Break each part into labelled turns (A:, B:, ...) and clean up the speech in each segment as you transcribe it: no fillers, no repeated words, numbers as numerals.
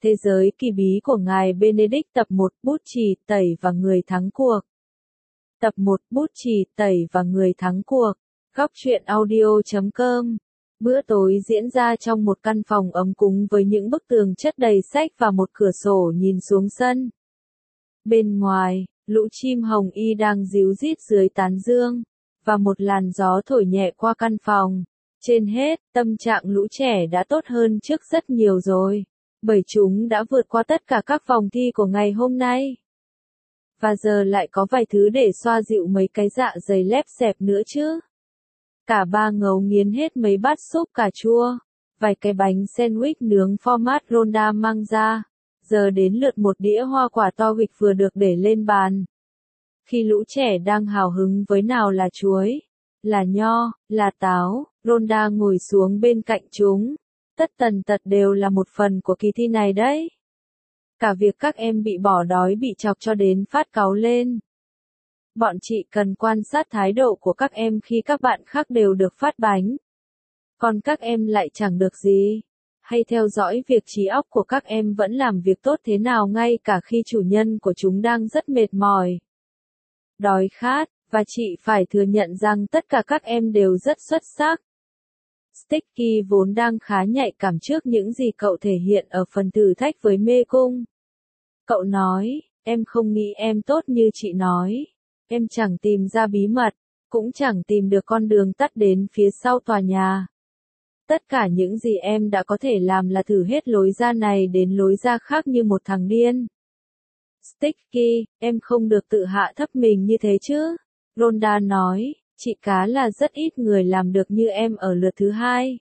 A: Thế giới kỳ bí của ngài Benedict tập 1 bút chì tẩy và người thắng cuộc. Tập 1 bút chì tẩy và người thắng cuộc. Góc truyện audio.com. Bữa tối diễn ra trong một căn phòng ấm cúng với những bức tường chất đầy sách và một cửa sổ nhìn xuống sân. Bên ngoài, lũ chim hồng y đang ríu rít dưới tán dương, và một làn gió thổi nhẹ qua căn phòng. Trên hết, tâm trạng lũ trẻ đã tốt hơn trước rất nhiều rồi, bởi chúng đã vượt qua tất cả các vòng thi của ngày hôm nay. Và giờ lại có vài thứ để xoa dịu mấy cái dạ dày lép xẹp nữa chứ. Cả ba ngấu nghiến hết mấy bát súp cà chua, vài cái bánh sandwich nướng format Ronda mang ra. Giờ đến lượt một đĩa hoa quả to huỵch vừa được để lên bàn. Khi lũ trẻ đang hào hứng với nào là chuối, là nho, là táo, Ronda ngồi xuống bên cạnh chúng. Tất tần tật đều là một phần của kỳ thi này đấy. Cả việc các em bị bỏ đói bị chọc cho đến phát cáu lên. Bọn chị cần quan sát thái độ của các em khi các bạn khác đều được phát bánh. Còn các em lại chẳng được gì. Hay theo dõi việc trí óc của các em vẫn làm việc tốt thế nào ngay cả khi chủ nhân của chúng đang rất mệt mỏi, đói khát, và chị phải thừa nhận rằng tất cả các em đều rất xuất sắc. Sticky vốn đang khá nhạy cảm trước những gì cậu thể hiện ở phần thử thách với mê cung. Cậu nói, em không nghĩ em tốt như chị nói. Em chẳng tìm ra bí mật, cũng chẳng tìm được con đường tắt đến phía sau tòa nhà. Tất cả những gì em đã có thể làm là thử hết lối ra này đến lối ra khác như một thằng điên. Sticky, em không được tự hạ thấp mình như thế chứ. Ronda nói, chị cá là rất ít người làm được như em ở lượt thứ hai.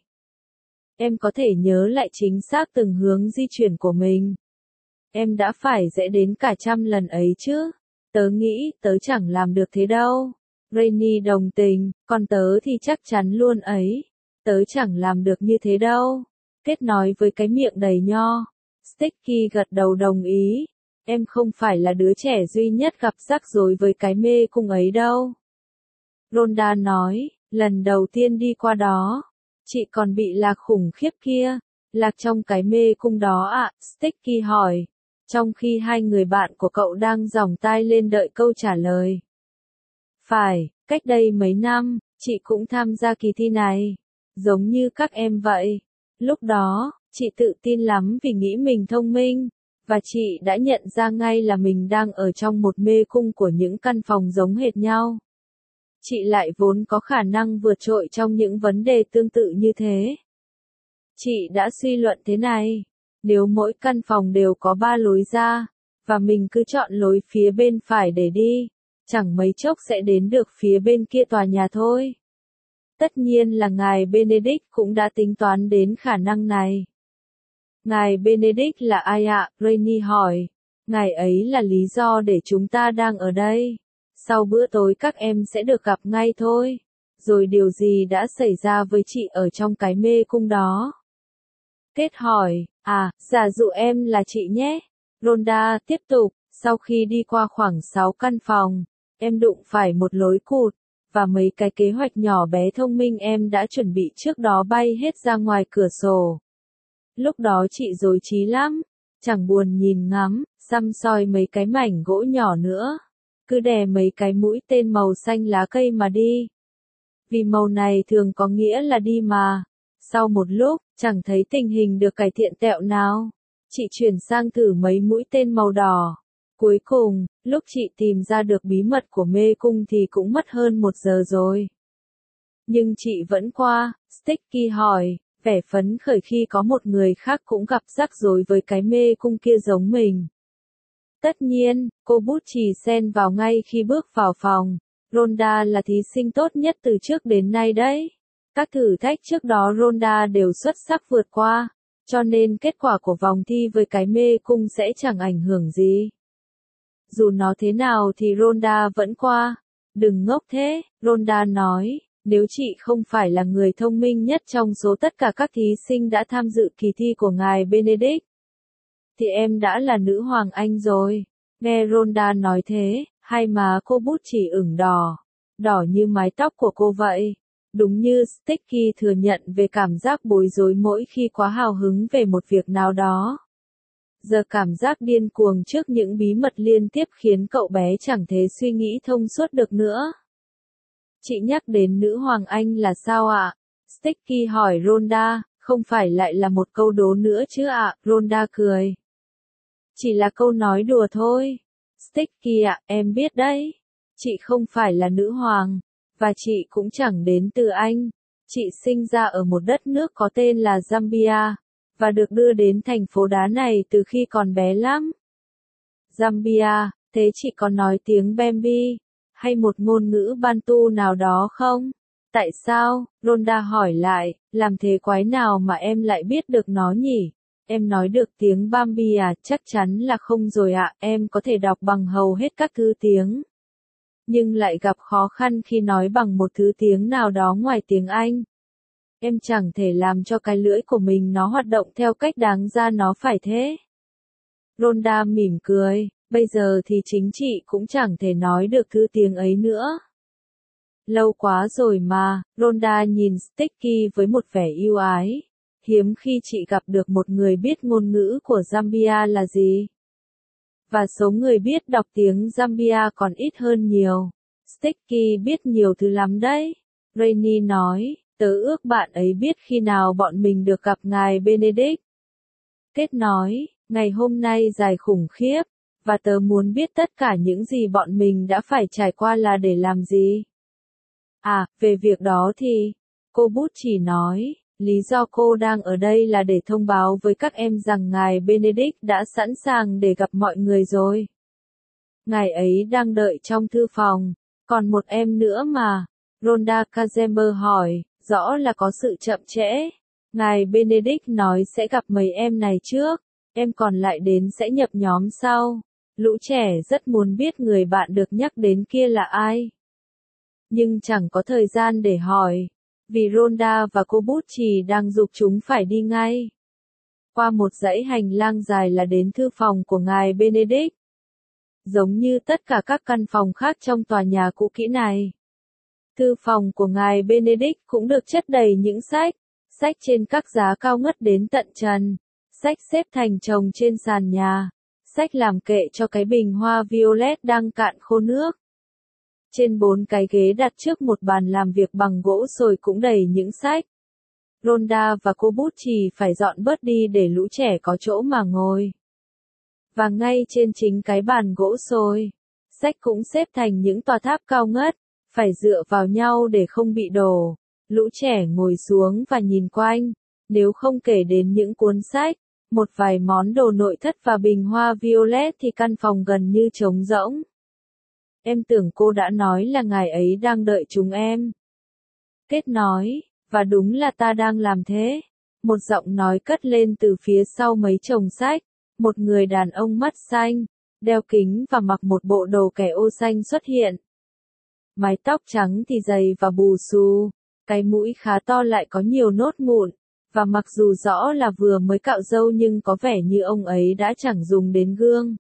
A: Em có thể nhớ lại chính xác từng hướng di chuyển của mình. Em đã phải dễ đến cả 100 lần ấy chứ. Tớ nghĩ tớ chẳng làm được thế đâu. Rainy đồng tình, còn tớ thì chắc chắn luôn ấy. Tớ chẳng làm được như thế đâu. Kết nói với cái miệng đầy nho. Sticky gật đầu đồng ý. Em không phải là đứa trẻ duy nhất gặp rắc rối với cái mê cung ấy đâu. Ronda nói, lần đầu tiên đi qua đó, chị còn bị lạc khủng khiếp kia. Lạc trong cái mê cung đó ạ, Sticky hỏi. Trong khi hai người bạn của cậu đang giòng tai lên đợi câu trả lời. Phải, cách đây mấy năm, chị cũng tham gia kỳ thi này. Giống như các em vậy. Lúc đó, chị tự tin lắm vì nghĩ mình thông minh. Và chị đã nhận ra ngay là mình đang ở trong một mê cung của những căn phòng giống hệt nhau. Chị lại vốn có khả năng vượt trội trong những vấn đề tương tự như thế. Chị đã suy luận thế này. Nếu mỗi căn phòng đều có 3 lối ra, và mình cứ chọn lối phía bên phải để đi, chẳng mấy chốc sẽ đến được phía bên kia tòa nhà thôi. Tất nhiên là ngài Benedict cũng đã tính toán đến khả năng này. Ngài Benedict là ai ạ? Rainy hỏi. Ngài ấy là lý do để chúng ta đang ở đây. Sau bữa tối các em sẽ được gặp ngay thôi. Rồi điều gì đã xảy ra với chị ở trong cái mê cung đó? Kết hỏi, giả dụ em là chị nhé. Ronda tiếp tục, sau khi đi qua khoảng 6 căn phòng, em đụng phải một lối cụt, và mấy cái kế hoạch nhỏ bé thông minh em đã chuẩn bị trước đó bay hết ra ngoài cửa sổ. Lúc đó chị rối trí lắm, chẳng buồn nhìn ngắm, săm soi mấy cái mảnh gỗ nhỏ nữa. Cứ đè mấy cái mũi tên màu xanh lá cây mà đi. Vì màu này thường có nghĩa là đi mà. Sau một lúc, chẳng thấy tình hình được cải thiện tẹo nào. Chị chuyển sang thử mấy mũi tên màu đỏ. Cuối cùng, lúc chị tìm ra được bí mật của mê cung thì cũng mất hơn 1 giờ rồi. Nhưng chị vẫn qua, Sticky hỏi, vẻ phấn khởi khi có một người khác cũng gặp rắc rối với cái mê cung kia giống mình. Tất nhiên, cô bút chì xen vào ngay khi bước vào phòng. Ronda là thí sinh tốt nhất từ trước đến nay đấy. Các thử thách trước đó Ronda đều xuất sắc vượt qua, cho nên kết quả của vòng thi với cái mê cung sẽ chẳng ảnh hưởng gì. Dù nó thế nào thì Ronda vẫn qua. Đừng ngốc thế, Ronda nói, nếu chị không phải là người thông minh nhất trong số tất cả các thí sinh đã tham dự kỳ thi của ngài Benedict, thì em đã là nữ hoàng Anh rồi. Nghe Ronda nói thế, hai má cô bút chì ửng đỏ, đỏ như mái tóc của cô vậy. Đúng như Sticky thừa nhận về cảm giác bối rối mỗi khi quá hào hứng về một việc nào đó. Giờ cảm giác điên cuồng trước những bí mật liên tiếp khiến cậu bé chẳng thể suy nghĩ thông suốt được nữa. Chị nhắc đến nữ hoàng Anh là sao ạ? Sticky hỏi Rhonda, không phải lại là một câu đố nữa chứ ạ? Rhonda cười. Chỉ là câu nói đùa thôi. Sticky ạ, em biết đấy. Chị không phải là nữ hoàng, và chị cũng chẳng đến từ Anh. Chị sinh ra ở một đất nước có tên là Zambia, và được đưa đến thành phố đá này từ khi còn bé lắm. Zambia, thế chị có nói tiếng Bembi, hay một ngôn ngữ Bantu nào đó không? Tại sao? Rhonda hỏi lại, làm thế quái nào mà em lại biết được nó nhỉ? Em nói được tiếng Bambi à? Chắc chắn là không rồi ạ, em có thể đọc bằng hầu hết các thứ tiếng. Nhưng lại gặp khó khăn khi nói bằng một thứ tiếng nào đó ngoài tiếng Anh. Em chẳng thể làm cho cái lưỡi của mình nó hoạt động theo cách đáng ra nó phải thế. Rhonda mỉm cười, bây giờ thì chính chị cũng chẳng thể nói được thứ tiếng ấy nữa. Lâu quá rồi mà, Rhonda nhìn Sticky với một vẻ yêu ái. Hiếm khi chị gặp được một người biết ngôn ngữ của Zambia là gì. Và số người biết đọc tiếng Zambia còn ít hơn nhiều. Sticky biết nhiều thứ lắm đấy. Rainy nói, tớ ước bạn ấy biết khi nào bọn mình được gặp ngài Benedict. Kết nói, ngày hôm nay dài khủng khiếp, và tớ muốn biết tất cả những gì bọn mình đã phải trải qua là để làm gì. À, về việc đó thì, cô Bút chỉ nói, lý do cô đang ở đây là để thông báo với các em rằng ngài Benedict đã sẵn sàng để gặp mọi người rồi. Ngài ấy đang đợi trong thư phòng, còn một em nữa mà. Rhonda Kazember hỏi, rõ là có sự chậm trễ. Ngài Benedict nói sẽ gặp mấy em này trước, em còn lại đến sẽ nhập nhóm sau. Lũ trẻ rất muốn biết người bạn được nhắc đến kia là ai. Nhưng chẳng có thời gian để hỏi, vì Rhonda và cô Bút Chì đang giục chúng phải đi ngay. Qua một dãy hành lang dài là đến thư phòng của ngài Benedict. Giống như tất cả các căn phòng khác trong tòa nhà cũ kỹ này. Thư phòng của ngài Benedict cũng được chất đầy những sách, sách trên các giá cao ngất đến tận trần, sách xếp thành chồng trên sàn nhà, sách làm kệ cho cái bình hoa violet đang cạn khô nước. Trên 4 cái ghế đặt trước một bàn làm việc bằng gỗ sồi cũng đầy những sách. Rhonda và cô Bút Chì phải dọn bớt đi để lũ trẻ có chỗ mà ngồi. Và ngay trên chính cái bàn gỗ sồi, sách cũng xếp thành những tòa tháp cao ngất, phải dựa vào nhau để không bị đổ. Lũ trẻ ngồi xuống và nhìn quanh, nếu không kể đến những cuốn sách, một vài món đồ nội thất và bình hoa violet thì căn phòng gần như trống rỗng. Em tưởng cô đã nói là ngài ấy đang đợi chúng em. Kết nói, và đúng là ta đang làm thế. Một giọng nói cất lên từ phía sau mấy chồng sách. Một người đàn ông mắt xanh, đeo kính và mặc một bộ đồ kẻ ô xanh xuất hiện. Mái tóc trắng thì dày và bù xù, cái mũi khá to lại có nhiều nốt mụn, và mặc dù rõ là vừa mới cạo râu nhưng có vẻ như ông ấy đã chẳng dùng đến gương.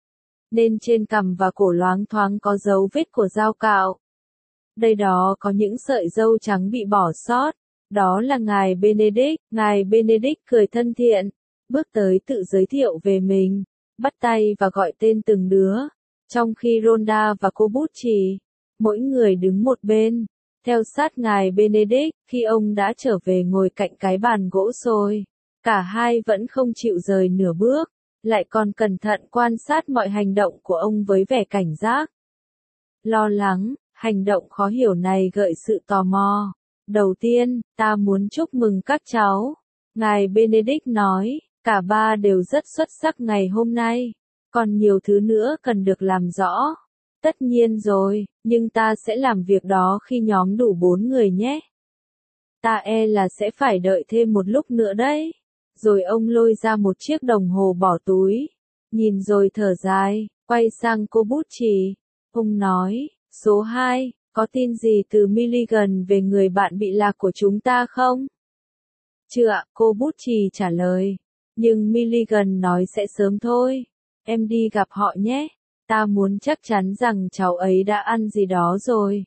A: Nên trên cằm và cổ loáng thoáng có dấu vết của dao cạo. Đây đó có những sợi râu trắng bị bỏ sót, đó là ngài Benedict. Ngài Benedict cười thân thiện, bước tới tự giới thiệu về mình, bắt tay và gọi tên từng đứa, trong khi Rhonda và cô Bút Chì, mỗi người đứng một bên, theo sát ngài Benedict. Khi ông đã trở về ngồi cạnh cái bàn gỗ sồi, cả hai vẫn không chịu rời nửa bước, lại còn cẩn thận quan sát mọi hành động của ông với vẻ cảnh giác. Lo lắng, hành động khó hiểu này gợi sự tò mò. Đầu tiên, ta muốn chúc mừng các cháu. Ngài Benedict nói, cả ba đều rất xuất sắc ngày hôm nay. Còn nhiều thứ nữa cần được làm rõ. Tất nhiên rồi, nhưng ta sẽ làm việc đó khi nhóm đủ 4 người nhé. Ta e là sẽ phải đợi thêm một lúc nữa đấy. Rồi ông lôi ra một chiếc đồng hồ bỏ túi. Nhìn rồi thở dài, quay sang cô Bút Chì. Ông nói, số 2, có tin gì từ Milligan về người bạn bị lạc của chúng ta không? Chưa ạ, cô Bút Chì trả lời. Nhưng Milligan nói sẽ sớm thôi. Em đi gặp họ nhé. Ta muốn chắc chắn rằng cháu ấy đã ăn gì đó rồi.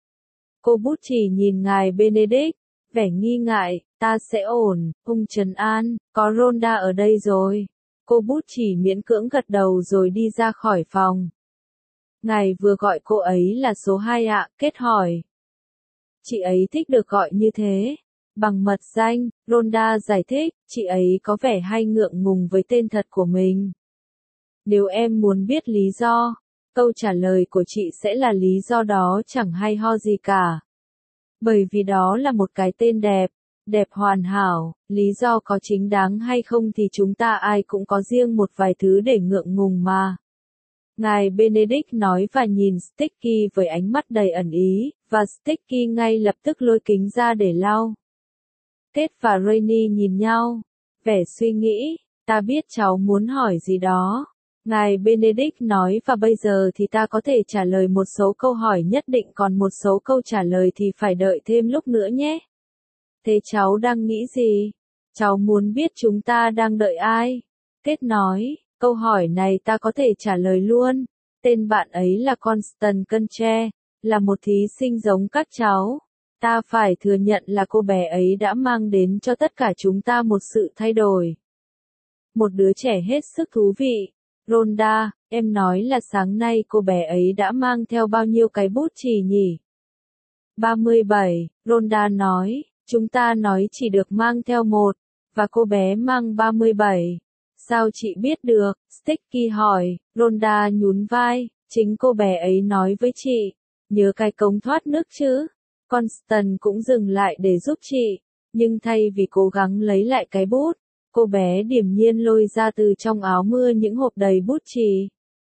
A: Cô Bút Chì nhìn ngài Benedict, vẻ nghi ngại, ta sẽ ổn, ông trấn an, có Rhonda ở đây rồi. Cô bút chỉ miễn cưỡng gật đầu rồi đi ra khỏi phòng. Ngài vừa gọi cô ấy là số 2 ạ, Kết hỏi. Chị ấy thích được gọi như thế. Bằng mật danh, Rhonda giải thích, chị ấy có vẻ hay ngượng ngùng với tên thật của mình. Nếu em muốn biết lý do, câu trả lời của chị sẽ là lý do đó chẳng hay ho gì cả. Bởi vì đó là một cái tên đẹp, đẹp hoàn hảo, lý do có chính đáng hay không thì chúng ta ai cũng có riêng một vài thứ để ngượng ngùng mà. Ngài Benedict nói và nhìn Sticky với ánh mắt đầy ẩn ý, và Sticky ngay lập tức lôi kính ra để lau. Kết và Rainy nhìn nhau, vẻ suy nghĩ, ta biết cháu muốn hỏi gì đó. Ngài Benedict nói và bây giờ thì ta có thể trả lời một số câu hỏi nhất định còn một số câu trả lời thì phải đợi thêm lúc nữa nhé. Thế cháu đang nghĩ gì? Cháu muốn biết chúng ta đang đợi ai? Kết nói, câu hỏi này ta có thể trả lời luôn. Tên bạn ấy là Constance Conche, là một thí sinh giống các cháu. Ta phải thừa nhận là cô bé ấy đã mang đến cho tất cả chúng ta một sự thay đổi. Một đứa trẻ hết sức thú vị. Rhonda, em nói là sáng nay cô bé ấy đã mang theo bao nhiêu cái bút chì nhỉ? 37, Rhonda nói, chúng ta nói chỉ được mang theo một, và cô bé mang 37. Sao chị biết được? Sticky hỏi, Rhonda nhún vai, chính cô bé ấy nói với chị. Nhớ cái cống thoát nước chứ? Constance cũng dừng lại để giúp chị, nhưng thay vì cố gắng lấy lại cái bút, cô bé điềm nhiên lôi ra từ trong áo mưa những hộp đầy bút chì.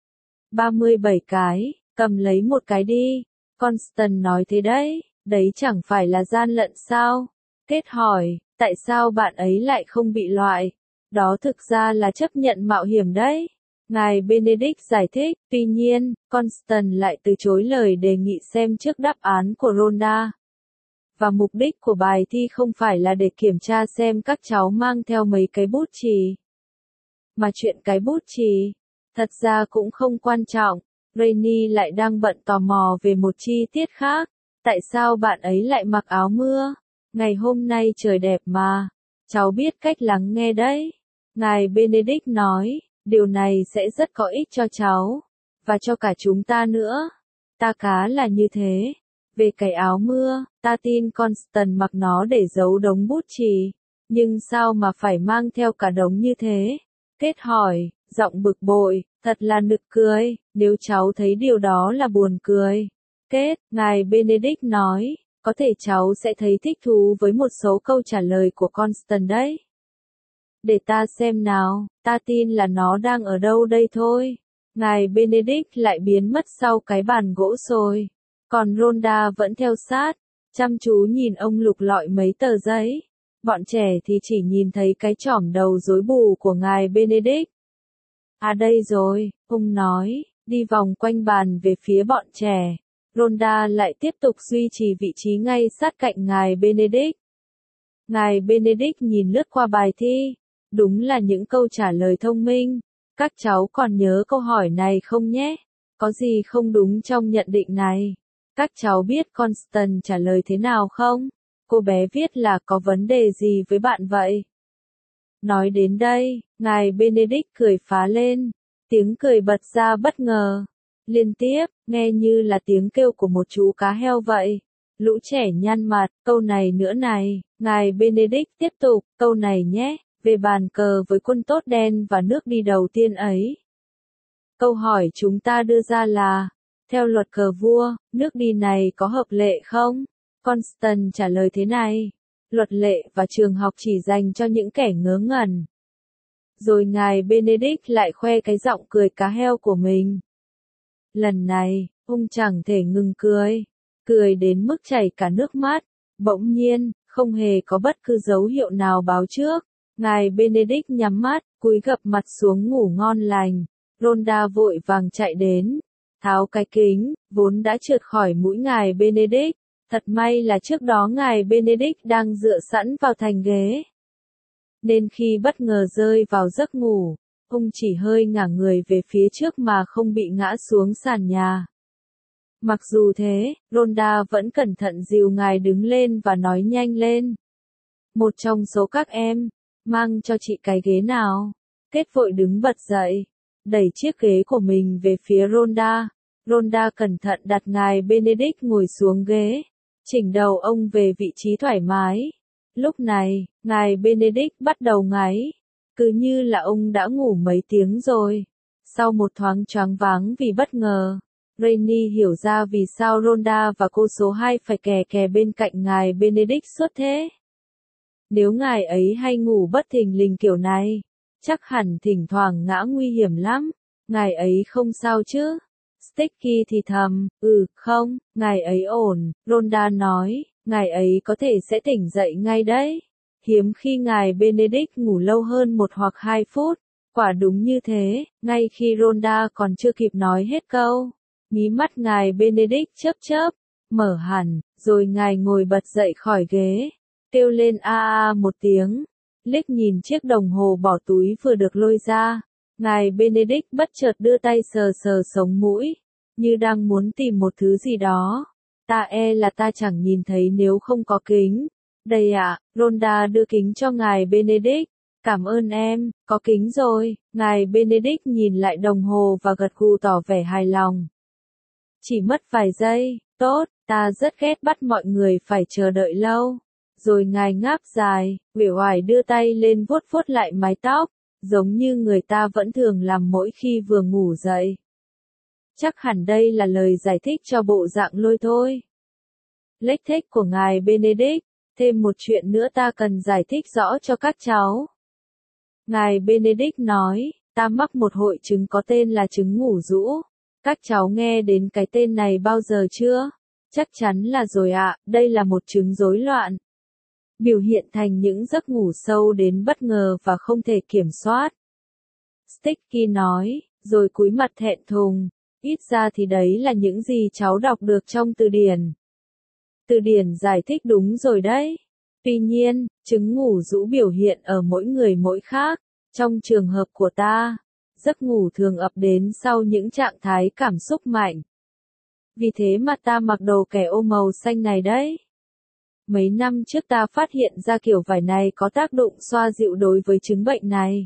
A: 37 cái, cầm lấy một cái đi. Constance nói thế đấy chẳng phải là gian lận sao? Kết hỏi, tại sao bạn ấy lại không bị loại? Đó thực ra là chấp nhận mạo hiểm đấy. Ngài Benedict giải thích, tuy nhiên, Constance lại từ chối lời đề nghị xem trước đáp án của Rhonda. Và mục đích của bài thi không phải là để kiểm tra xem các cháu mang theo mấy cái bút chì. Mà chuyện cái bút chì, thật ra cũng không quan trọng. Rainy lại đang bận tò mò về một chi tiết khác. Tại sao bạn ấy lại mặc áo mưa? Ngày hôm nay trời đẹp mà. Cháu biết cách lắng nghe đấy. Ngài Benedict nói, điều này sẽ rất có ích cho cháu. Và cho cả chúng ta nữa. Ta cá là như thế. Về cái áo mưa, ta tin Constance mặc nó để giấu đống bút chì. Nhưng sao mà phải mang theo cả đống như thế? Kết hỏi, giọng bực bội, thật là nực cười, nếu cháu thấy điều đó là buồn cười. Kết, ngài Benedict nói, có thể cháu sẽ thấy thích thú với một số câu trả lời của Constance đấy. Để ta xem nào, ta tin là nó đang ở đâu đây thôi. Ngài Benedict lại biến mất sau cái bàn gỗ rồi. Còn Rhonda vẫn theo sát, chăm chú nhìn ông lục lọi mấy tờ giấy. Bọn trẻ thì chỉ nhìn thấy cái chỏm đầu rối bù của ngài Benedict. À đây rồi, ông nói, đi vòng quanh bàn về phía bọn trẻ. Rhonda lại tiếp tục duy trì vị trí ngay sát cạnh ngài Benedict. Ngài Benedict nhìn lướt qua bài thi. Đúng là những câu trả lời thông minh. Các cháu còn nhớ câu hỏi này không nhé? Có gì không đúng trong nhận định này? Các cháu biết Constance trả lời thế nào không? Cô bé viết là có vấn đề gì với bạn vậy? Nói đến đây, ngài Benedict cười phá lên. Tiếng cười bật ra bất ngờ. Liên tiếp, nghe như là tiếng kêu của một chú cá heo vậy. Lũ trẻ nhăn mặt, câu này nữa này. Ngài Benedict tiếp tục, câu này nhé. Về bàn cờ với quân tốt đen và nước đi đầu tiên ấy. Câu hỏi chúng ta đưa ra là, theo luật cờ vua, nước đi này có hợp lệ không? Constance trả lời thế này, luật lệ và trường học chỉ dành cho những kẻ ngớ ngẩn. Rồi ngài Benedict lại khoe cái giọng cười cá heo của mình. Lần này, ông chẳng thể ngừng cười, cười đến mức chảy cả nước mắt. Bỗng nhiên, không hề có bất cứ dấu hiệu nào báo trước. Ngài Benedict nhắm mắt, cúi gập mặt xuống ngủ ngon lành. Rhonda vội vàng chạy đến, tháo cái kính, vốn đã trượt khỏi mũi ngài Benedict. Thật may là trước đó ngài Benedict đang dựa sẵn vào thành ghế. Nên khi bất ngờ rơi vào giấc ngủ, ông chỉ hơi ngả người về phía trước mà không bị ngã xuống sàn nhà. Mặc dù thế, Rhonda vẫn cẩn thận dìu ngài đứng lên và nói nhanh lên. Một trong số các em, mang cho chị cái ghế nào. Kate vội đứng bật dậy, đẩy chiếc ghế của mình về phía Rhonda. Rhonda cẩn thận đặt ngài Benedict ngồi xuống ghế, chỉnh đầu ông về vị trí thoải mái. Lúc này, ngài Benedict bắt đầu ngáy, cứ như là ông đã ngủ mấy tiếng rồi. Sau một thoáng choáng váng vì bất ngờ, Rainey hiểu ra vì sao Rhonda và cô số 2 phải kè kè bên cạnh ngài Benedict suốt thế. Nếu ngài ấy hay ngủ bất thình lình kiểu này, chắc hẳn thỉnh thoảng ngã nguy hiểm lắm. Ngài ấy không sao chứ? Sticky thì thầm, không, ngài ấy ổn. Rhonda nói, ngài ấy có thể sẽ tỉnh dậy ngay đấy. Hiếm khi ngài Benedict ngủ lâu hơn 1 hoặc 2 phút. Quả đúng như thế, ngay khi Rhonda còn chưa kịp nói hết câu, mí mắt ngài Benedict chớp chớp, mở hẳn, rồi ngài ngồi bật dậy khỏi ghế, kêu lên a a một tiếng, liếc nhìn chiếc đồng hồ bỏ túi vừa được lôi ra. Ngài Benedict bất chợt đưa tay sờ sờ sống mũi, như đang muốn tìm một thứ gì đó. Ta chẳng nhìn thấy nếu không có kính. Đây ạ, Rhonda đưa kính cho ngài Benedict. Cảm ơn em, có kính rồi. Ngài Benedict nhìn lại đồng hồ và gật gù tỏ vẻ hài lòng. Chỉ mất vài giây, tốt, ta rất ghét bắt mọi người phải chờ đợi lâu. Rồi ngài ngáp dài, uể oải đưa tay lên vuốt vuốt lại mái tóc, giống như người ta vẫn thường làm mỗi khi vừa ngủ dậy. Chắc hẳn đây là lời giải thích cho bộ dạng lôi thôi. Lếch thếch của ngài Benedict, thêm một chuyện nữa ta cần giải thích rõ cho các cháu. Ngài Benedict nói, ta mắc một hội chứng có tên là chứng ngủ rũ. Các cháu nghe đến cái tên này bao giờ chưa? Chắc chắn là rồi ạ, đây là một chứng rối loạn. Biểu hiện thành những giấc ngủ sâu đến bất ngờ và không thể kiểm soát. Sticky nói, rồi cúi mặt thẹn thùng, ít ra thì đấy là những gì cháu đọc được trong từ điển. Từ điển giải thích đúng rồi đấy. Tuy nhiên, chứng ngủ rũ biểu hiện ở mỗi người mỗi khác. Trong trường hợp của ta, giấc ngủ thường ập đến sau những trạng thái cảm xúc mạnh. Vì thế mà ta mặc đồ kẻ ô màu xanh này đấy. Mấy năm trước ta phát hiện ra kiểu vải này có tác dụng xoa dịu đối với chứng bệnh này.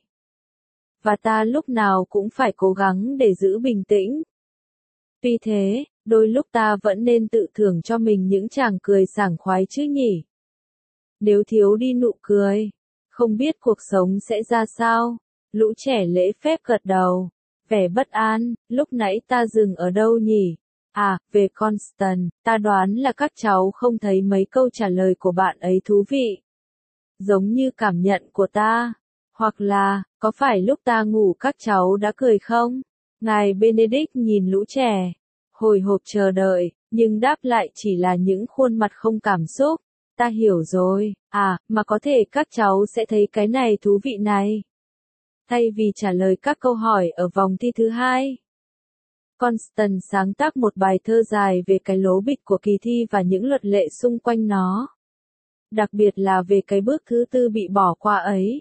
A: Và ta lúc nào cũng phải cố gắng để giữ bình tĩnh. Tuy thế, đôi lúc ta vẫn nên tự thưởng cho mình những tràng cười sảng khoái chứ nhỉ. Nếu thiếu đi nụ cười, không biết cuộc sống sẽ ra sao. Lũ trẻ lễ phép gật đầu, vẻ bất an, lúc nãy ta dừng ở đâu nhỉ? À, về Constant, ta đoán là các cháu không thấy mấy câu trả lời của bạn ấy thú vị. Giống như cảm nhận của ta. Hoặc là, có phải lúc ta ngủ các cháu đã cười không? Ngài Benedict nhìn lũ trẻ, hồi hộp chờ đợi, nhưng đáp lại chỉ là những khuôn mặt không cảm xúc. Ta hiểu rồi, mà có thể các cháu sẽ thấy cái này thú vị này. Thay vì trả lời các câu hỏi ở vòng thi thứ 2. Constant sáng tác một bài thơ dài về cái lố bịch của kỳ thi và những luật lệ xung quanh nó. Đặc biệt là về cái bước thứ 4 bị bỏ qua ấy.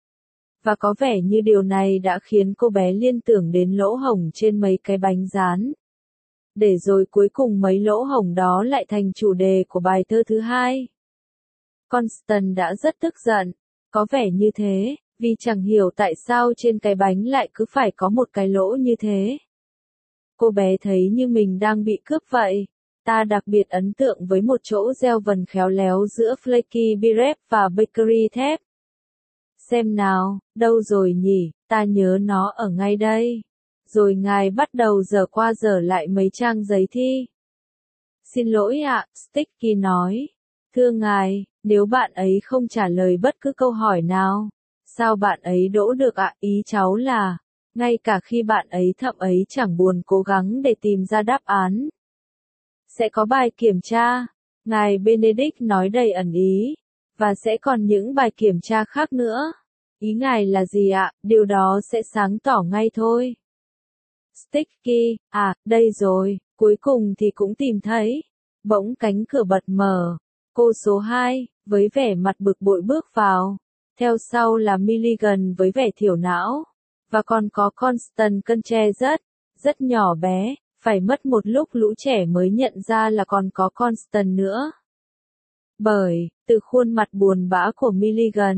A: Và có vẻ như điều này đã khiến cô bé liên tưởng đến lỗ hổng trên mấy cái bánh rán. Để rồi cuối cùng mấy lỗ hổng đó lại thành chủ đề của bài thơ thứ 2. Constant đã rất tức giận, có vẻ như thế, vì chẳng hiểu tại sao trên cái bánh lại cứ phải có một cái lỗ như thế. Cô bé thấy như mình đang bị cướp vậy. Ta đặc biệt ấn tượng với một chỗ gieo vần khéo léo giữa flaky birep và bakery thép. Xem nào, đâu rồi nhỉ, ta nhớ nó ở ngay đây. Rồi ngài bắt đầu dở qua dở lại mấy trang giấy thi. Xin lỗi ạ, Sticky nói. Thưa ngài, nếu bạn ấy không trả lời bất cứ câu hỏi nào, sao bạn ấy đỗ được ạ? Ý cháu là, ngay cả khi bạn ấy thậm ấy chẳng buồn cố gắng để tìm ra đáp án. Sẽ có bài kiểm tra, ngài Benedict nói đầy ẩn ý, và sẽ còn những bài kiểm tra khác nữa. Ý ngài là gì ạ? Điều đó sẽ sáng tỏ ngay thôi. Sticky, đây rồi, cuối cùng thì cũng tìm thấy. Bỗng cánh cửa bật mở. Cô số 2, với vẻ mặt bực bội bước vào. Theo sau là Milligan với vẻ thiểu não. Và còn có Constant cân tre rất nhỏ bé. Phải mất một lúc lũ trẻ mới nhận ra là còn có Constant nữa. Bởi, từ khuôn mặt buồn bã của Milligan,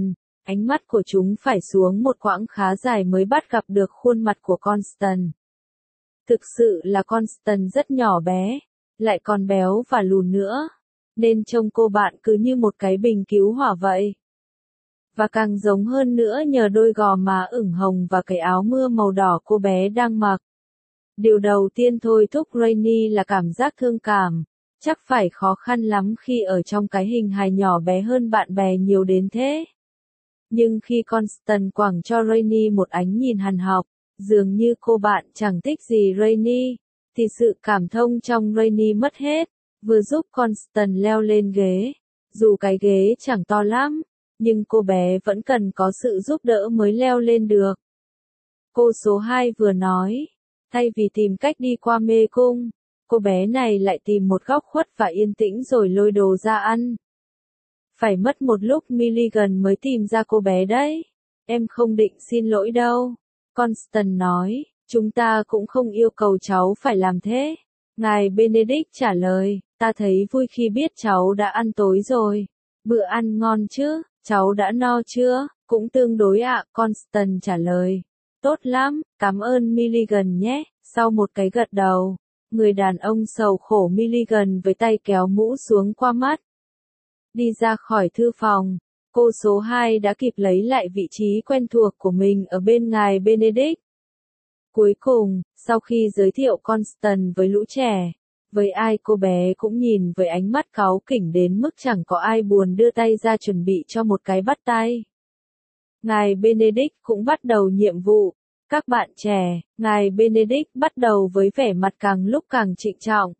A: Ánh mắt của chúng phải xuống một quãng khá dài mới bắt gặp được khuôn mặt của Constance. Thực sự là Constance rất nhỏ bé, lại còn béo và lùn nữa, nên trông cô bạn cứ như một cái bình cứu hỏa vậy. Và càng giống hơn nữa nhờ đôi gò má ửng hồng và cái áo mưa màu đỏ cô bé đang mặc. Điều đầu tiên thôi thúc Rainy là cảm giác thương cảm, chắc phải khó khăn lắm khi ở trong cái hình hài nhỏ bé hơn bạn bè nhiều đến thế. Nhưng khi Constance quẳng cho Rainy một ánh nhìn hằn học, dường như cô bạn chẳng thích gì Rainy, thì sự cảm thông trong Rainy mất hết, vừa giúp Constance leo lên ghế. Dù cái ghế chẳng to lắm, nhưng cô bé vẫn cần có sự giúp đỡ mới leo lên được. Cô số 2 vừa nói, thay vì tìm cách đi qua mê cung, cô bé này lại tìm một góc khuất và yên tĩnh rồi lôi đồ ra ăn. Phải mất một lúc Milligan mới tìm ra cô bé đấy. Em không định xin lỗi đâu. Constance nói, chúng ta cũng không yêu cầu cháu phải làm thế. Ngài Benedict trả lời, ta thấy vui khi biết cháu đã ăn tối rồi. Bữa ăn ngon chứ, cháu đã no chưa? Cũng tương đối ạ, Constance trả lời. Tốt lắm, cảm ơn Milligan nhé. Sau một cái gật đầu, người đàn ông sầu khổ Milligan với tay kéo mũ xuống qua mắt. Đi ra khỏi thư phòng, cô số 2 đã kịp lấy lại vị trí quen thuộc của mình ở bên ngài Benedict. Cuối cùng, sau khi giới thiệu Constance với lũ trẻ, với ai cô bé cũng nhìn với ánh mắt cáu kỉnh đến mức chẳng có ai buồn đưa tay ra chuẩn bị cho một cái bắt tay. Ngài Benedict cũng bắt đầu nhiệm vụ. Các bạn trẻ, ngài Benedict bắt đầu với vẻ mặt càng lúc càng trịnh trọng.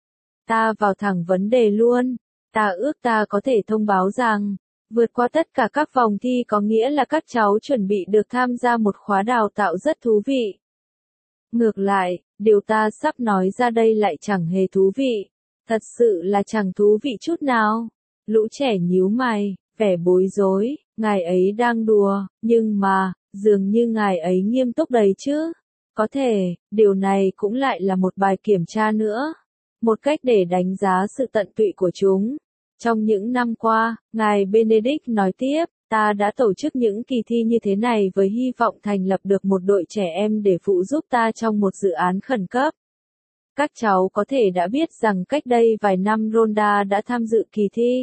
A: Ta vào thẳng vấn đề luôn. Ta ước ta có thể thông báo rằng, vượt qua tất cả các vòng thi có nghĩa là các cháu chuẩn bị được tham gia một khóa đào tạo rất thú vị. Ngược lại, điều ta sắp nói ra đây lại chẳng hề thú vị. Thật sự là chẳng thú vị chút nào. Lũ trẻ nhíu mày, vẻ bối rối, ngài ấy đang đùa, nhưng mà, dường như ngài ấy nghiêm túc đấy chứ. Có thể, điều này cũng lại là một bài kiểm tra nữa. Một cách để đánh giá sự tận tụy của chúng. Trong những năm qua, ngài Benedict nói tiếp, ta đã tổ chức những kỳ thi như thế này với hy vọng thành lập được một đội trẻ em để phụ giúp ta trong một dự án khẩn cấp. Các cháu có thể đã biết rằng cách đây vài năm Rhonda đã tham dự kỳ thi.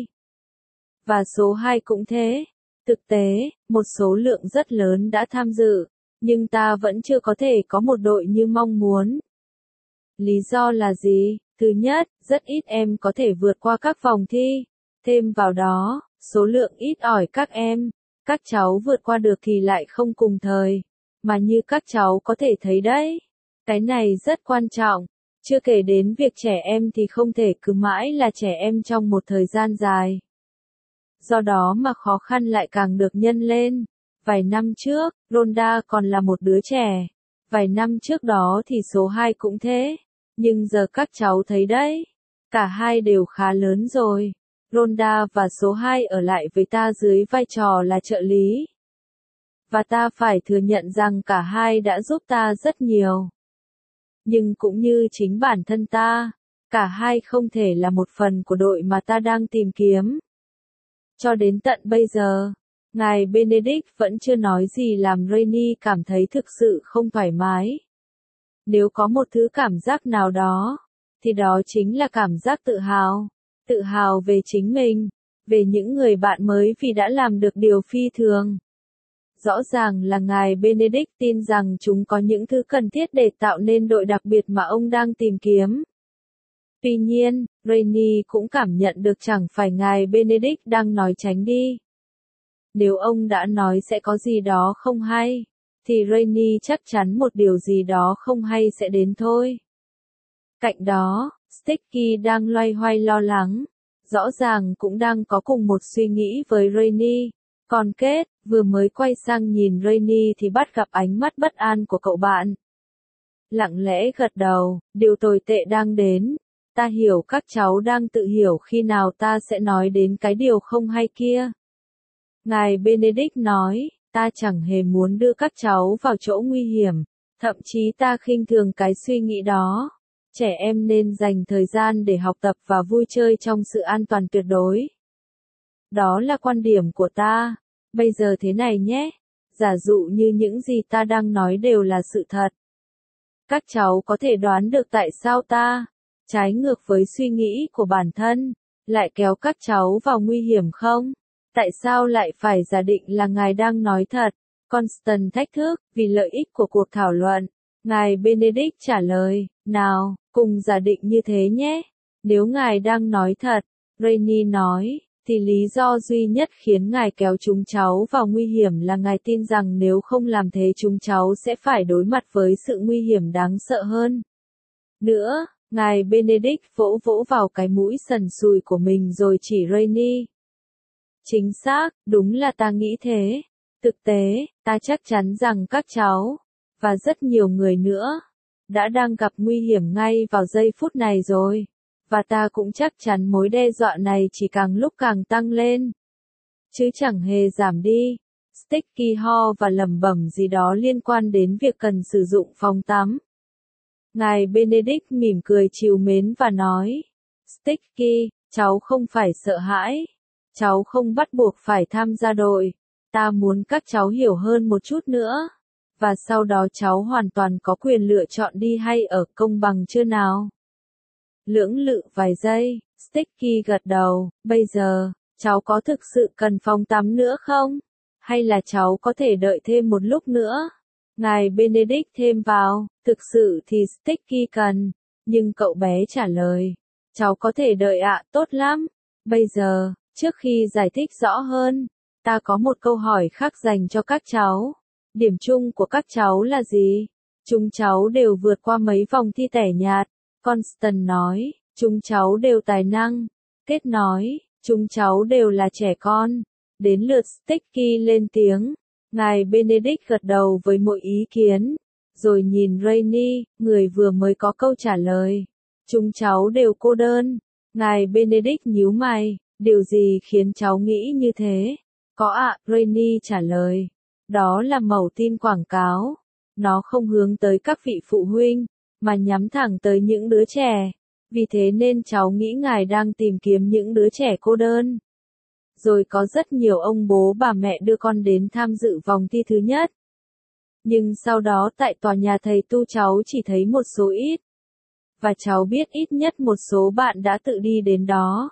A: Và số 2 cũng thế. Thực tế, một số lượng rất lớn đã tham dự, nhưng ta vẫn chưa có thể có một đội như mong muốn. Lý do là gì? Thứ nhất, rất ít em có thể vượt qua các vòng thi. Thêm vào đó, số lượng ít ỏi các cháu vượt qua được thì lại không cùng thời. Mà như các cháu có thể thấy đấy, cái này rất quan trọng. Chưa kể đến việc trẻ em thì không thể cứ mãi là trẻ em trong một thời gian dài. Do đó mà khó khăn lại càng được nhân lên. Vài năm trước, Rhonda còn là một đứa trẻ. Vài năm trước đó thì số 2 cũng thế. Nhưng giờ các cháu thấy đấy, cả hai đều khá lớn rồi. Rhonda và số 2 ở lại với ta dưới vai trò là trợ lý. Và ta phải thừa nhận rằng cả hai đã giúp ta rất nhiều. Nhưng cũng như chính bản thân ta, cả hai không thể là một phần của đội mà ta đang tìm kiếm. Cho đến tận bây giờ, ngài Benedict vẫn chưa nói gì làm Rainy cảm thấy thực sự không thoải mái. Nếu có một thứ cảm giác nào đó, thì đó chính là cảm giác tự hào về chính mình, về những người bạn mới vì đã làm được điều phi thường. Rõ ràng là ngài Benedict tin rằng chúng có những thứ cần thiết để tạo nên đội đặc biệt mà ông đang tìm kiếm. Tuy nhiên, Rainy cũng cảm nhận được chẳng phải ngài Benedict đang nói tránh đi. Nếu ông đã nói sẽ có gì đó không hay, thì Rainy chắc chắn một điều gì đó không hay sẽ đến thôi. Cạnh đó, Sticky đang loay hoay lo lắng, rõ ràng cũng đang có cùng một suy nghĩ với Rainy. Còn Kate, vừa mới quay sang nhìn Rainy thì bắt gặp ánh mắt bất an của cậu bạn. Lặng lẽ gật đầu, điều tồi tệ đang đến. Ta hiểu các cháu đang tự hiểu khi nào ta sẽ nói đến cái điều không hay kia. Ngài Benedict nói, ta chẳng hề muốn đưa các cháu vào chỗ nguy hiểm, thậm chí ta khinh thường cái suy nghĩ đó. Trẻ em nên dành thời gian để học tập và vui chơi trong sự an toàn tuyệt đối. Đó là quan điểm của ta. Bây giờ thế này nhé, giả dụ như những gì ta đang nói đều là sự thật. Các cháu có thể đoán được tại sao ta, trái ngược với suy nghĩ của bản thân, lại kéo các cháu vào nguy hiểm không? Tại sao lại phải giả định là ngài đang nói thật? Constant thách thức, vì lợi ích của cuộc thảo luận. Ngài Benedict trả lời, nào, cùng giả định như thế nhé. Nếu ngài đang nói thật, Rainy nói, thì lý do duy nhất khiến ngài kéo chúng cháu vào nguy hiểm là ngài tin rằng nếu không làm thế chúng cháu sẽ phải đối mặt với sự nguy hiểm đáng sợ hơn. Nữa, ngài Benedict vỗ vỗ vào cái mũi sần sùi của mình rồi chỉ Rainy. Chính xác, đúng là ta nghĩ thế. Thực tế, ta chắc chắn rằng các cháu, và rất nhiều người nữa, đã đang gặp nguy hiểm ngay vào giây phút này rồi. Và ta cũng chắc chắn mối đe dọa này chỉ càng lúc càng tăng lên, chứ chẳng hề giảm đi. Sticky ho và lẩm bẩm gì đó liên quan đến việc cần sử dụng phòng tắm. Ngài Benedict mỉm cười trìu mến và nói, Sticky, cháu không phải sợ hãi. Cháu không bắt buộc phải tham gia đội. Ta muốn các cháu hiểu hơn một chút nữa. Và sau đó cháu hoàn toàn có quyền lựa chọn đi hay ở, công bằng chưa nào? Lưỡng lự vài giây, Sticky gật đầu, bây giờ, cháu có thực sự cần phòng tắm nữa không? Hay là cháu có thể đợi thêm một lúc nữa? Ngài Benedict thêm vào, thực sự thì Sticky cần, nhưng cậu bé trả lời, cháu có thể đợi ạ, tốt lắm. Bây giờ, trước khi giải thích rõ hơn, ta có một câu hỏi khác dành cho các cháu. Điểm chung của các cháu là gì? Chúng cháu đều vượt qua mấy vòng thi tẻ nhạt. Constant nói, chúng cháu đều tài năng. Kết nói, chúng cháu đều là trẻ con. Đến lượt Sticky lên tiếng. Ngài Benedict gật đầu với mỗi ý kiến. Rồi nhìn Rainy, người vừa mới có câu trả lời. Chúng cháu đều cô đơn. Ngài Benedict nhíu mày. Điều gì khiến cháu nghĩ như thế? Có ạ, Rainy trả lời. Đó là mẩu tin quảng cáo. Nó không hướng tới các vị phụ huynh, mà nhắm thẳng tới những đứa trẻ. Vì thế nên cháu nghĩ ngài đang tìm kiếm những đứa trẻ cô đơn. Rồi có rất nhiều ông bố bà mẹ đưa con đến tham dự vòng thi thứ nhất. Nhưng sau đó tại tòa nhà thầy tu cháu chỉ thấy một số ít. Và cháu biết ít nhất một số bạn đã tự đi đến đó.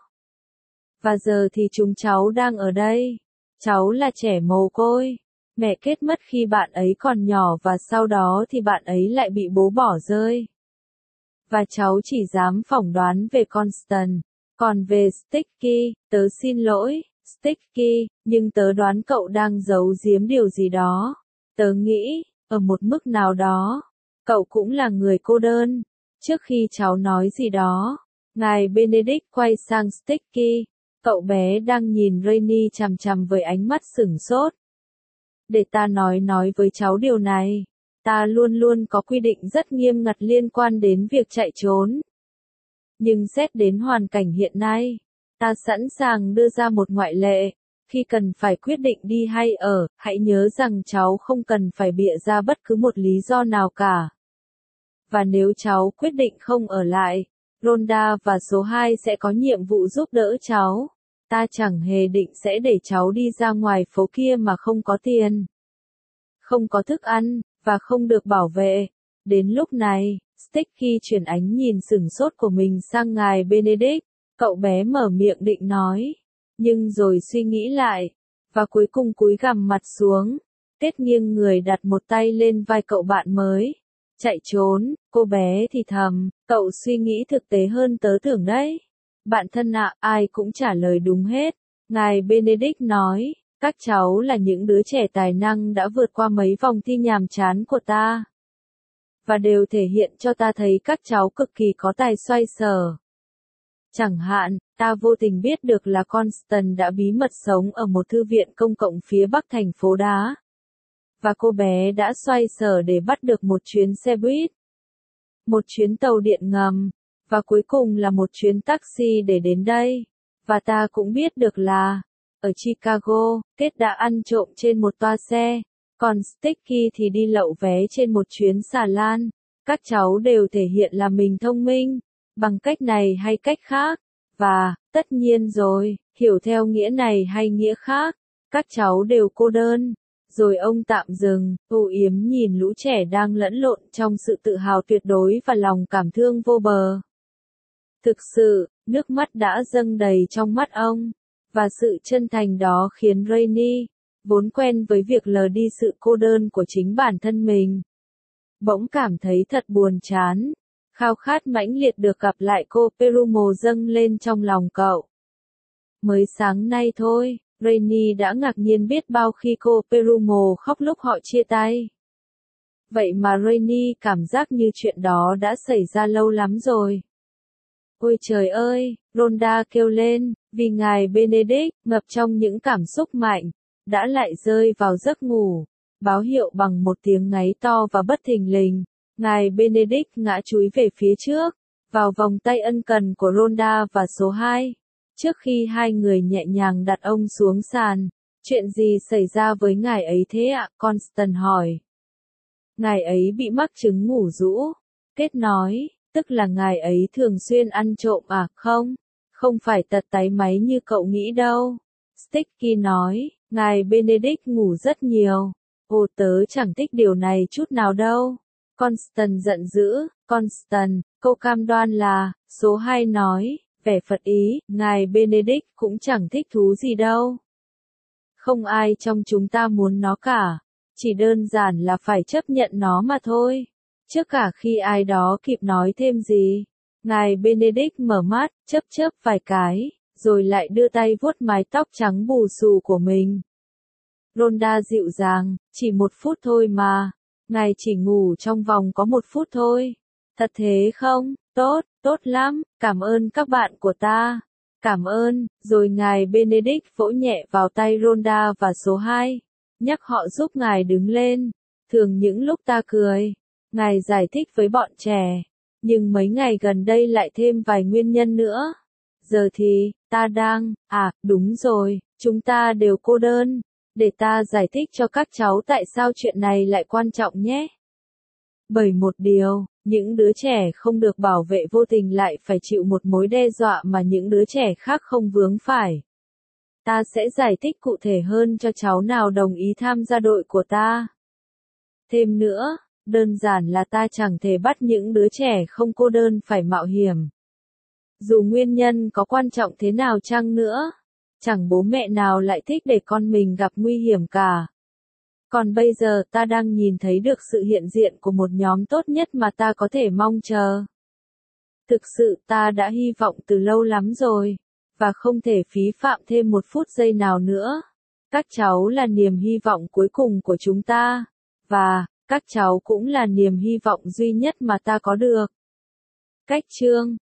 A: Và giờ thì chúng cháu đang ở đây. Cháu là trẻ mồ côi. Mẹ kết mất khi bạn ấy còn nhỏ và sau đó thì bạn ấy lại bị bố bỏ rơi. Và cháu chỉ dám phỏng đoán về Constant. Còn về Sticky, tớ xin lỗi, Sticky, nhưng tớ đoán cậu đang giấu giếm điều gì đó. Tớ nghĩ, ở một mức nào đó, cậu cũng là người cô đơn. Trước khi cháu nói gì đó, ngài Benedict quay sang Sticky. Cậu bé đang nhìn Rainy chằm chằm với ánh mắt sửng sốt. Để ta nói với cháu điều này. Ta luôn luôn có quy định rất nghiêm ngặt liên quan đến việc chạy trốn. Nhưng xét đến hoàn cảnh hiện nay, ta sẵn sàng đưa ra một ngoại lệ. Khi cần phải quyết định đi hay ở, hãy nhớ rằng cháu không cần phải bịa ra bất cứ một lý do nào cả. Và nếu cháu quyết định không ở lại, Rhonda và số 2 sẽ có nhiệm vụ giúp đỡ cháu. Ta chẳng hề định sẽ để cháu đi ra ngoài phố kia mà không có tiền, không có thức ăn, và không được bảo vệ. Đến lúc này, Sticky chuyển ánh nhìn sửng sốt của mình sang ngài Benedict. Cậu bé mở miệng định nói, nhưng rồi suy nghĩ lại, và cuối cùng cúi gằm mặt xuống. Kết nghiêng người đặt một tay lên vai cậu bạn mới. Chạy trốn, cô bé thì thầm, cậu suy nghĩ thực tế hơn tớ tưởng đấy. Bạn thân ạ, ai cũng trả lời đúng hết. Ngài Benedict nói, các cháu là những đứa trẻ tài năng đã vượt qua mấy vòng thi nhàm chán của ta. Và đều thể hiện cho ta thấy các cháu cực kỳ có tài xoay sở. Chẳng hạn, ta vô tình biết được là Constant đã bí mật sống ở một thư viện công cộng phía bắc thành phố đá. Và cô bé đã xoay sở để bắt được một chuyến xe buýt, một chuyến tàu điện ngầm, và cuối cùng là một chuyến taxi để đến đây. Và ta cũng biết được là, ở Chicago, Kết đã ăn trộm trên một toa xe, còn Sticky thì đi lậu vé trên một chuyến xà lan. Các cháu đều thể hiện là mình thông minh, bằng cách này hay cách khác. Và, tất nhiên rồi, hiểu theo nghĩa này hay nghĩa khác, Các cháu đều cô đơn. Rồi ông tạm dừng, âu yếm nhìn lũ trẻ đang lẫn lộn trong sự tự hào tuyệt đối và lòng cảm thương vô bờ. Thực sự, nước mắt đã dâng đầy trong mắt ông, và sự chân thành đó khiến Rainy, vốn quen với việc lờ đi sự cô đơn của chính bản thân mình, bỗng cảm thấy thật buồn chán. Khao khát mãnh liệt được gặp lại cô Perumo dâng lên trong lòng cậu. Mới sáng nay thôi, Rainy đã ngạc nhiên biết bao khi cô Perumo khóc lúc họ chia tay. Vậy mà Rainy cảm giác như chuyện đó đã xảy ra lâu lắm rồi. Ôi trời ơi, Rhonda kêu lên, vì ngài Benedict, ngập trong những cảm xúc mạnh, đã lại rơi vào giấc ngủ. Báo hiệu bằng một tiếng ngáy to và bất thình lình, ngài Benedict ngã chúi về phía trước, vào vòng tay ân cần của Rhonda và số 2. Trước khi hai người nhẹ nhàng đặt ông xuống sàn, chuyện gì xảy ra với ngài ấy thế ạ? Constance hỏi. Ngài ấy bị mắc chứng ngủ rũ. Kết nói, tức là ngài ấy thường xuyên ăn trộm à? Không, không phải tật táy máy như cậu nghĩ đâu. Sticky nói, ngài Benedict ngủ rất nhiều. Ồ, tớ chẳng thích điều này chút nào đâu. Constance giận dữ. Constance, câu cam đoan là, số 2 nói, vẻ phật ý, ngài Benedict cũng chẳng thích thú gì đâu. Không ai trong chúng ta muốn nó cả, chỉ đơn giản là phải chấp nhận nó mà thôi. Trước cả khi ai đó kịp nói thêm gì, ngài Benedict mở mắt, chớp vài cái, rồi lại đưa tay vuốt mái tóc trắng bù xù của mình. Rhonda dịu dàng, chỉ 1 phút thôi mà, ngài chỉ ngủ trong vòng có 1 phút thôi. Thật thế không? Tốt, tốt lắm, cảm ơn các bạn của ta. Cảm ơn, rồi ngài Benedict vỗ nhẹ vào tay Rhonda và số 2, nhắc họ giúp ngài đứng lên. Thường những lúc ta cười, ngài giải thích với bọn trẻ, nhưng mấy ngày gần đây lại thêm vài nguyên nhân nữa. Giờ thì, ta đang, đúng rồi, chúng ta đều cô đơn. Để ta giải thích cho các cháu tại sao chuyện này lại quan trọng nhé. Bởi một điều, những đứa trẻ không được bảo vệ vô tình lại phải chịu một mối đe dọa mà những đứa trẻ khác không vướng phải. Ta sẽ giải thích cụ thể hơn cho cháu nào đồng ý tham gia đội của ta. Thêm nữa, đơn giản là ta chẳng thể bắt những đứa trẻ không cô đơn phải mạo hiểm. Dù nguyên nhân có quan trọng thế nào chăng nữa, chẳng bố mẹ nào lại thích để con mình gặp nguy hiểm cả. Còn bây giờ ta đang nhìn thấy được sự hiện diện của một nhóm tốt nhất mà ta có thể mong chờ. Thực sự ta đã hy vọng từ lâu lắm rồi, và không thể phí phạm thêm 1 phút giây nào nữa. Các cháu là niềm hy vọng cuối cùng của chúng ta, và các cháu cũng là niềm hy vọng duy nhất mà ta có được. Cách chương